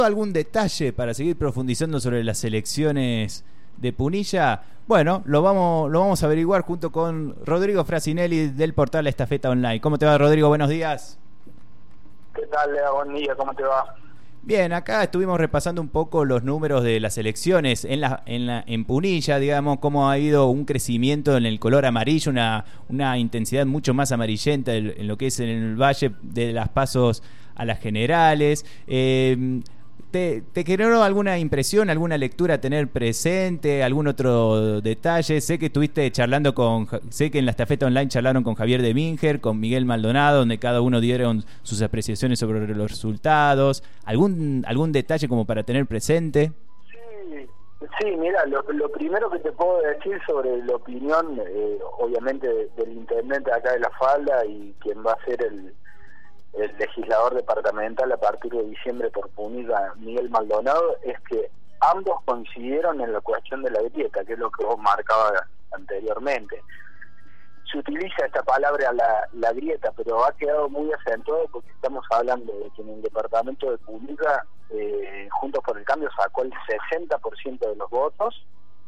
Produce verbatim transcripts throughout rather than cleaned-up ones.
¿Algún detalle para seguir profundizando sobre las elecciones de Punilla? Bueno, lo vamos, lo vamos a averiguar junto con Rodrigo Frasinelli del portal Estafeta Online. ¿Cómo te va, Rodrigo? Buenos días. ¿Qué tal, Lea? Buen día, ¿cómo te va? Bien, acá estuvimos repasando un poco los números de las elecciones en la, en la, en Punilla, digamos, cómo ha habido un crecimiento en el color amarillo, una, una intensidad mucho más amarillenta en, en lo que es en el valle de las pasos a las generales. Eh, ¿Te, ¿Te generó alguna impresión, alguna lectura a tener presente, algún otro detalle? Sé que estuviste charlando con, sé que en la Estafeta Online charlaron con Javier de Minger, con Miguel Maldonado, donde cada uno dieron sus apreciaciones sobre los resultados. ¿Algún algún detalle como para tener presente? Sí, sí, mira, lo, lo primero que te puedo decir sobre la opinión, eh, obviamente, del intendente acá de La Falda y quien va a ser el el legislador departamental a partir de diciembre por Punilla, Miguel Maldonado, es que ambos coincidieron en la cuestión de la grieta, que es lo que vos marcabas anteriormente. Se utiliza esta palabra, la, la grieta, pero ha quedado muy acentuado porque estamos hablando de que en el departamento de Punilla, eh, Juntos por el Cambio sacó el sesenta por ciento de los votos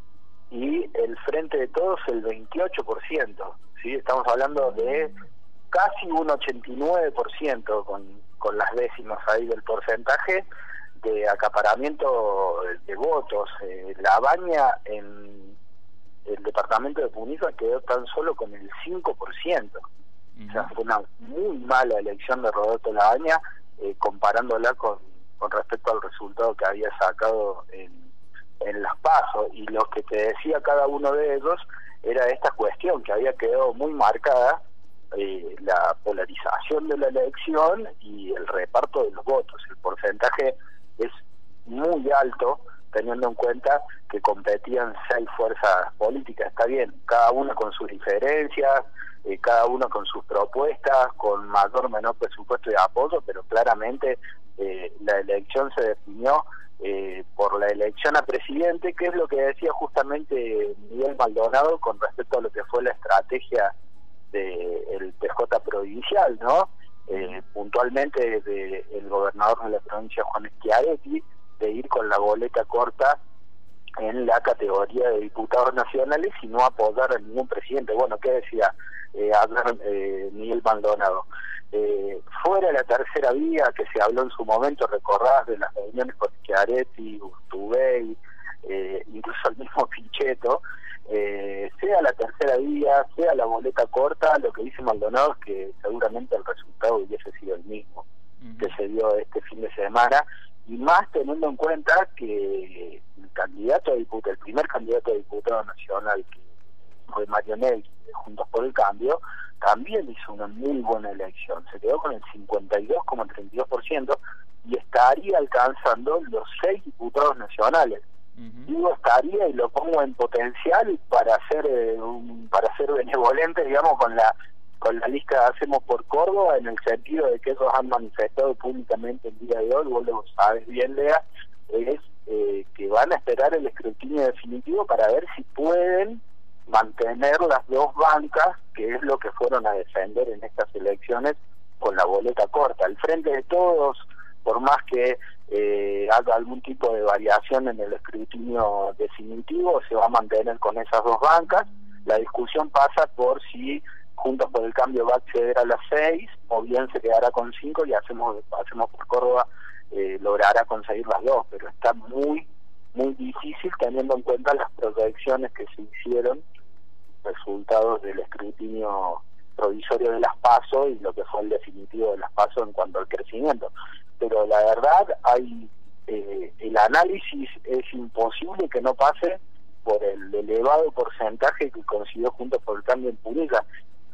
y el Frente de Todos el veintiocho por ciento. ¿Sí? Estamos hablando de casi un ochenta y nueve por ciento con, con las décimas ahí del porcentaje de acaparamiento de votos. Eh, La Baña en el departamento de Punilla quedó tan solo con el cinco por ciento. Uh-huh. O sea, fue una muy mala elección de Roberto La Baña, eh, comparándola con, con respecto al resultado que había sacado en, en las PASO. Y lo que te decía cada uno de ellos era esta cuestión que había quedado muy marcada, Eh, la polarización de la elección y el reparto de los votos. El porcentaje es muy alto, teniendo en cuenta que competían seis fuerzas políticas. Está bien, cada una con sus diferencias, eh, cada una con sus propuestas, con mayor o menor presupuesto de apoyo, pero claramente eh, la elección se definió eh, por la elección a presidente, que es lo que decía justamente Miguel Maldonado con respecto a lo que fue la estrategia del P J provincial, ¿no? Eh, puntualmente de, el gobernador de la provincia, Juan Schiaretti, de ir con la boleta corta en la categoría de diputados nacionales y no apoyar a ningún presidente. Bueno, ¿qué decía eh, hablar, eh, Miguel Maldonado? Eh, fuera la tercera vía que se habló en su momento, recordás de las reuniones con Schiaretti, Urtubey, eh, incluso el mismo Pichetto, Eh, sea la tercera vía, sea la boleta corta, lo que dice Maldonado es que seguramente el resultado hubiese sido el mismo uh-huh. que se dio este fin de semana, y más teniendo en cuenta que el candidato a diputado, el primer candidato a diputado nacional, que fue Mario Negri, de Juntos por el Cambio, también hizo una muy buena elección, se quedó con el cincuenta y dos coma treinta y dos por ciento y estaría alcanzando los seis diputados nacionales. Uh-huh. Digo estaría y lo pongo en potencial para ser eh, un, para ser benevolente, digamos, con la con la lista de Hacemos por Córdoba, en el sentido de que ellos han manifestado públicamente el día de hoy, vos lo sabes bien, Lea, es eh, que van a esperar el escrutinio definitivo para ver si pueden mantener las dos bancas, que es lo que fueron a defender en estas elecciones con la boleta corta. El Frente de Todos, por más que eh, haga algún tipo de variación en el escrutinio definitivo, se va a mantener con esas dos bancas. La discusión pasa por si Juntos por el Cambio va a acceder a las seis, o bien se quedará con cinco y hacemos hacemos por Córdoba eh, logrará conseguir las dos, pero está muy, muy difícil teniendo en cuenta las proyecciones que se hicieron, resultados del escrutinio provisorio de las PASO y lo que fue el definitivo de las PASO en cuanto al crecimiento. Pero la verdad, hay eh, el análisis es imposible que no pase por el elevado porcentaje que consiguió Juntos por el Cambio en Punilla.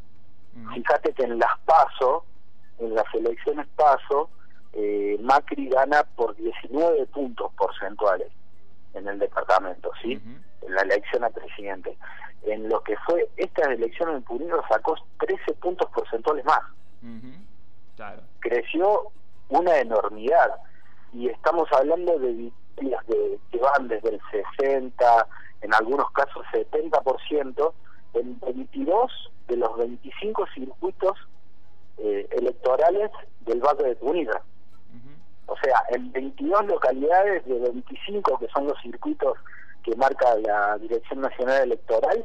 Mm. Fíjate que en las PASO, en las elecciones PASO, eh, Macri gana por diecinueve puntos porcentuales en el departamento, ¿sí? Uh-huh. En la elección a presidente. En lo que fue esta elección en Punilla sacó trece puntos porcentuales más. Uh-huh. Claro. Creció una enormidad, y estamos hablando de victorias de, que van desde el sesenta, en algunos casos setenta por ciento, en veintidós de los veinticinco circuitos eh, electorales del Valle de Punilla. Uh-huh. O sea, en veintidós localidades de veinticinco, que son los circuitos que marca la Dirección Nacional Electoral,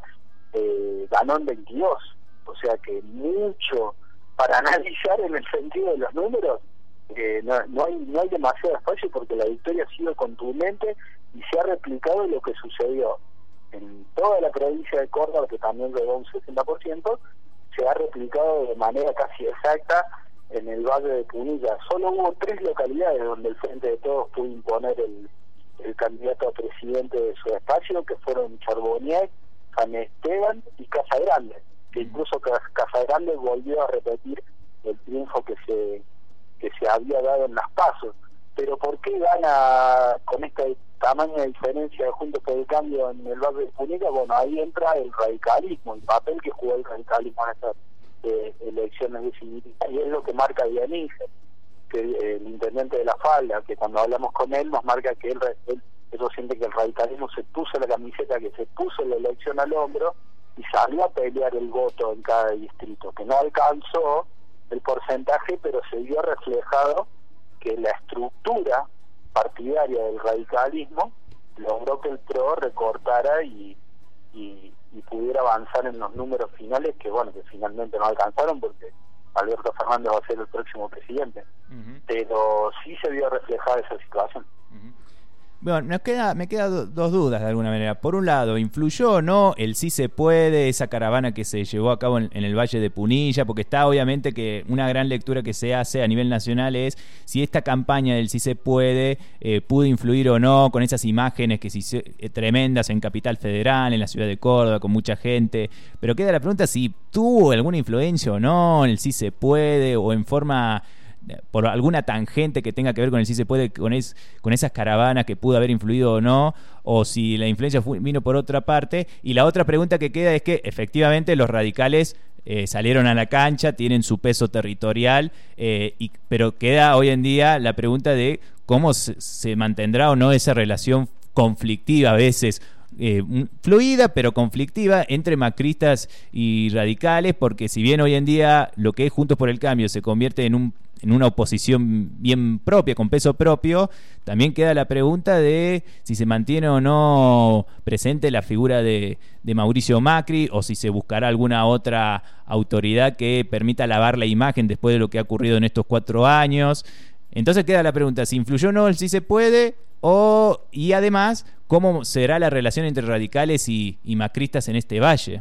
eh, ganó en veintidós. O sea que mucho para analizar en el sentido de los números. Eh, no, no hay no hay demasiado espacio, porque la victoria ha sido contundente y se ha replicado lo que sucedió en toda la provincia de Córdoba, que también llegó un sesenta por ciento, se ha replicado de manera casi exacta en el Valle de Punilla. Solo hubo tres localidades donde el Frente de Todos pudo imponer el, el candidato a presidente de su espacio, que fueron Charbonnier, San Esteban y Casa Grande, que incluso Casa Grande volvió a repetir el triunfo que se que se había dado en las PASO. Pero ¿por qué gana con esta tamaña diferencia de Juntos por el Cambio en el Valle de Punilla? Bueno, ahí entra el radicalismo, el papel que jugó el radicalismo en estas eh, elecciones definitivas, y es lo que marca Dionisio, que eh, el intendente de La Falda, que cuando hablamos con él nos marca que él, él ellos sienten que el radicalismo se puso la camiseta, que se puso la elección al hombro y salió a pelear el voto en cada distrito, que no alcanzó el porcentaje, pero se vio reflejado que la estructura partidaria del radicalismo logró que el P R O recortara y, y, y pudiera avanzar en los números finales, que bueno, que finalmente no alcanzaron porque Alberto Fernández va a ser el próximo presidente. Uh-huh. Pero sí se vio reflejada esa situación. Uh-huh. Bueno, nos queda, me quedan do, dos dudas de alguna manera. Por un lado, ¿influyó o no el Sí se puede, esa caravana que se llevó a cabo en, en el Valle de Punilla? Porque está obviamente que una gran lectura que se hace a nivel nacional es si esta campaña del Sí se puede eh, pudo influir o no con esas imágenes que se, eh, tremendas en Capital Federal, en la ciudad de Córdoba, con mucha gente. Pero queda la pregunta si tuvo alguna influencia o no en el Sí se puede, o en forma... por alguna tangente que tenga que ver con el Sí se puede, con, es, con esas caravanas que pudo haber influido o no, o si la influencia fue, vino por otra parte. Y la otra pregunta que queda es que efectivamente los radicales eh, salieron a la cancha, tienen su peso territorial, eh, y, pero queda hoy en día la pregunta de cómo se, se mantendrá o no esa relación conflictiva a veces, Eh, fluida pero conflictiva entre macristas y radicales, porque si bien hoy en día lo que es Juntos por el Cambio se convierte en un en una oposición bien propia, con peso propio, también queda la pregunta de si se mantiene o no presente la figura de, de Mauricio Macri, o si se buscará alguna otra autoridad que permita lavar la imagen después de lo que ha ocurrido en estos cuatro años. Entonces queda la pregunta, si influyó o no el Sí se puede, o, y además, ¿cómo será la relación entre radicales y, y macristas en este valle?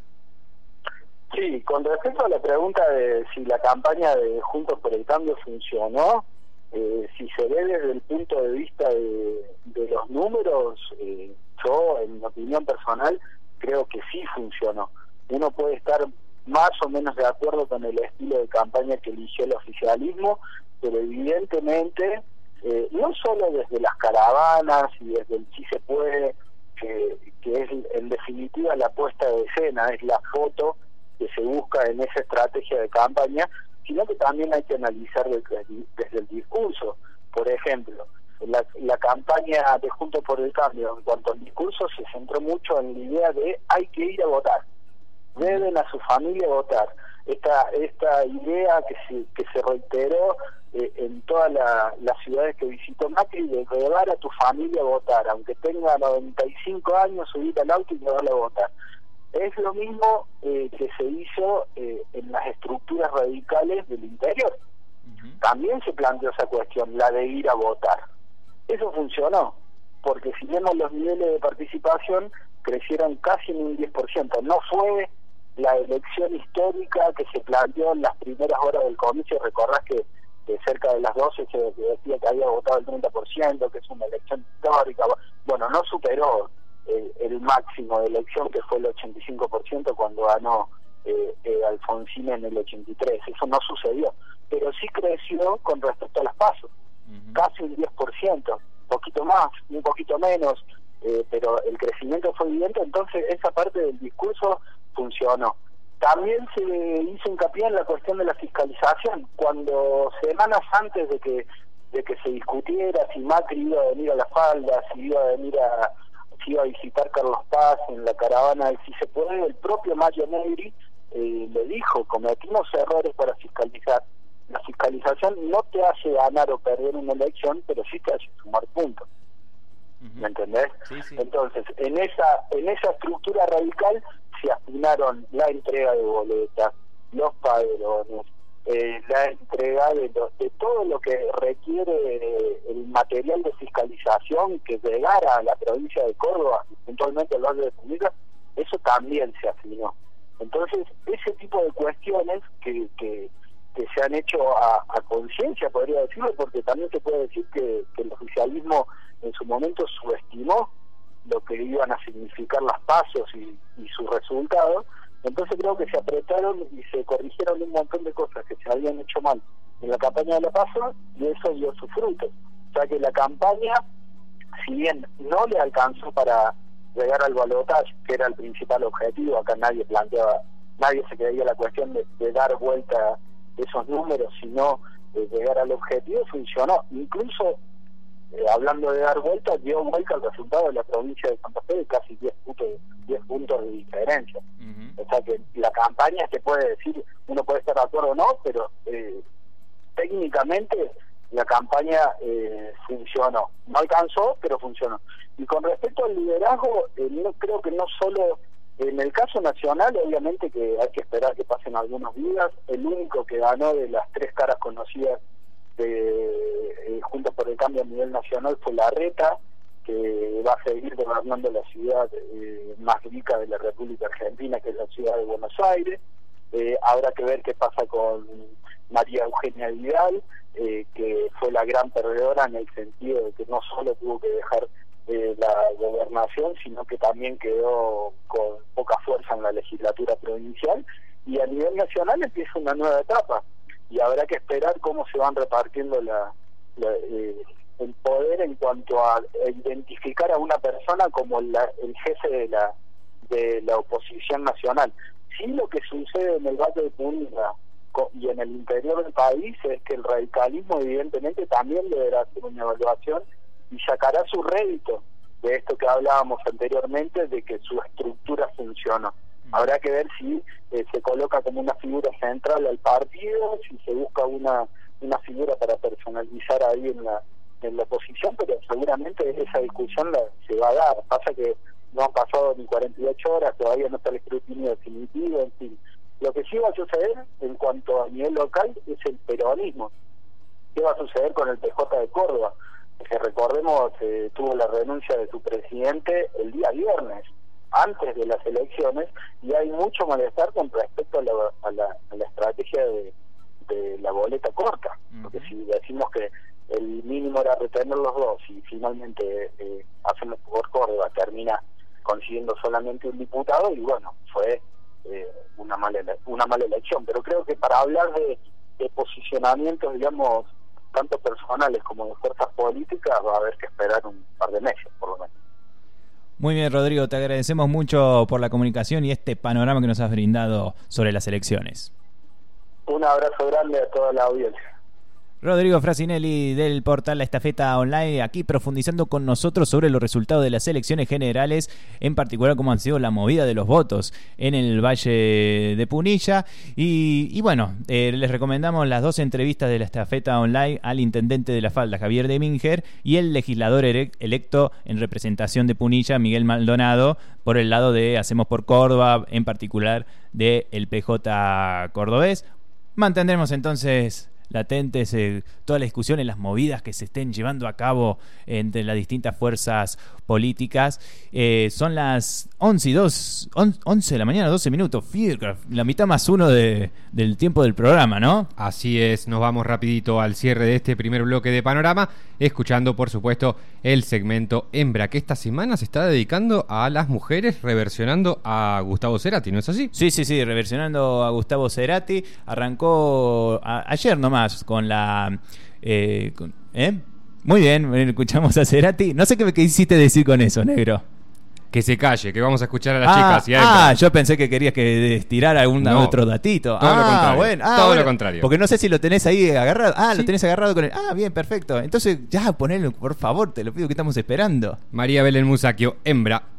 Sí, con respecto a la pregunta de si la campaña de Juntos por el Cambio funcionó, eh, si se ve desde el punto de vista de, de los números, eh, yo, en mi opinión personal, creo que sí funcionó. Uno puede estar más o menos de acuerdo con el estilo de campaña que eligió el oficialismo, pero evidentemente... Eh, no solo desde las caravanas y desde el Sí se puede, que, que es en definitiva la puesta de escena, es la foto que se busca en esa estrategia de campaña, sino que también hay que analizar desde, desde el discurso. Por ejemplo, la, la campaña de Juntos por el Cambio, en cuanto al discurso, se centró mucho en la idea de hay que ir a votar, deben a su familia votar. Esta esta idea que se, que se reiteró eh, en todas la, las ciudades que visitó Macri, de llevar a tu familia a votar, aunque tenga noventa y cinco años, subir al auto y llevarla a votar. Es lo mismo eh, que se hizo eh, en las estructuras radicales del interior. Uh-huh. También se planteó esa cuestión, la de ir a votar. Eso funcionó, porque si vemos los niveles de participación, crecieron casi en un diez por ciento. No fue la elección histórica que se planteó en las primeras horas del comicio. Recordás que de cerca de las doce se decía que había votado el treinta por ciento, que es una elección histórica. Bueno, no superó el, el máximo de elección, que fue el ochenta y cinco por ciento cuando ganó eh, eh, Alfonsín en el ochenta y tres. Eso no sucedió, pero sí creció con respecto a las PASO, uh-huh. Casi un diez por ciento, un poquito más, un poquito menos, eh, pero el crecimiento fue evidente. Entonces esa parte del discurso funcionó. También se hizo hincapié en la cuestión de la fiscalización. Cuando semanas antes de que de que se discutiera si Macri iba a venir a La Falda, si iba a venir a si iba a visitar Carlos Paz en la caravana del Si se puede, el propio Mario Negri eh, le dijo: cometimos errores para fiscalizar, la fiscalización no te hace ganar o perder una elección, pero sí te hace sumar puntos. ¿Me entendés? Sí, sí. Entonces, en esa en esa estructura radical se afinaron la entrega de boletas, los padrones, eh, la entrega de, los, de todo lo que requiere eh, el material de fiscalización que llegara a la provincia de Córdoba, puntualmente al Valle de Punilla, eso también se afinó. Entonces, ese tipo de cuestiones que, que, que se han hecho a, a conciencia, podría decirlo, porque también se puede decir que, que el oficialismo en su momento subestimó lo que iban a significar las pasos y, y sus resultados. Entonces creo que se apretaron y se corrigieron un montón de cosas que se habían hecho mal en la campaña de la paso, y eso dio sus frutos. O sea que la campaña, si bien no le alcanzó para llegar al balotaje, que era el principal objetivo, acá nadie planteaba, nadie se creía la cuestión de, de dar vuelta esos números, sino de llegar al objetivo, funcionó. Incluso Eh, hablando de dar vuelta, dio vuelta al resultado de la provincia de Santa Fe de casi diez puntos, diez puntos de diferencia. Uh-huh. O sea que la campaña se puede decir, uno puede estar de acuerdo o no, pero eh, técnicamente la campaña eh, funcionó. No alcanzó, pero funcionó. Y con respecto al liderazgo, eh, no creo que no solo en el caso nacional, obviamente que hay que esperar que pasen algunos días. El único que ganó de las tres caras conocidas de eh, Juntos por el Cambio a nivel nacional fue Larreta, que va a seguir gobernando la ciudad eh, más rica de la República Argentina, que es la ciudad de Buenos Aires. Eh, habrá que ver qué pasa con María Eugenia Vidal, eh, que fue la gran perdedora en el sentido de que no solo tuvo que dejar eh, la gobernación, sino que también quedó con poca fuerza en la legislatura provincial, y a nivel nacional empieza una nueva etapa. Y habrá que esperar cómo se van repartiendo la, la, eh, el poder en cuanto a, a identificar a una persona como la, el jefe de la de la oposición nacional. Sí, lo que sucede en el Valle de Punilla y en el interior del país es que el radicalismo evidentemente también deberá hacer una evaluación y sacará su rédito de esto que hablábamos anteriormente, de que su estructura funcionó. Habrá que ver si eh, se coloca como una figura central al partido, si se busca una una figura para personalizar ahí en la en la oposición, pero seguramente esa discusión la, se va a dar. Pasa que no han pasado ni cuarenta y ocho horas, todavía no está el escrutinio definitivo, en fin. Lo que sí va a suceder en cuanto a nivel local es el peronismo. ¿Qué va a suceder con el P J de Córdoba? Que recordemos, eh, tuvo la renuncia de su presidente el día viernes, antes de las elecciones, y hay mucho malestar con respecto a la, a la, a la estrategia de, de la boleta corta, uh-huh. Porque si decimos que el mínimo era retener los dos y finalmente eh, Hacemos por Córdoba termina consiguiendo solamente un diputado, y bueno, fue eh, una mala una mala elección. Pero creo que para hablar de, de posicionamientos, digamos, tanto personales como de fuerzas políticas, va a haber que esperar un par de meses por lo menos. Muy bien, Rodrigo, te agradecemos mucho por la comunicación y este panorama que nos has brindado sobre las elecciones. Un abrazo grande a toda la audiencia. Rodrigo Frasinelli del portal La Estafeta Online, aquí profundizando con nosotros sobre los resultados de las elecciones generales, en particular cómo han sido la movida de los votos en el Valle de Punilla. Y, y bueno, eh, les recomendamos las dos entrevistas de La Estafeta Online al intendente de La Falda, Javier de Minger, y el legislador electo en representación de Punilla, Miguel Maldonado, por el lado de Hacemos por Córdoba, en particular del P J cordobés. Mantendremos entonces latentes eh, toda la discusión en las movidas que se estén llevando a cabo entre las distintas fuerzas políticas. Eh, son las once y dos, once de la mañana, doce minutos, Fearcraft, la mitad más uno de, del tiempo del programa, ¿no? Así es, nos vamos rapidito al cierre de este primer bloque de Panorama, escuchando por supuesto el segmento Hembra, que esta semana se está dedicando a las mujeres, reversionando a Gustavo Cerati, ¿no es así? Sí, sí, sí, reversionando a Gustavo Cerati. Arrancó a, ayer nomás con la eh, con, ¿eh? Muy bien, escuchamos a Cerati. No sé qué, qué hiciste decir con eso, negro. Que se calle, que vamos a escuchar a las ah, chicas. Y ah, ah, yo pensé que querías que estirar algún no, otro datito. Todo ah, lo contrario. Bueno, ah, todo bueno, lo contrario. Porque no sé si lo tenés ahí agarrado. Ah, sí. Lo tenés agarrado con él. Ah, bien, perfecto. Entonces, ya, ponelo, por favor, te lo pido, que estamos esperando. María Belén Musacchio, Hembra.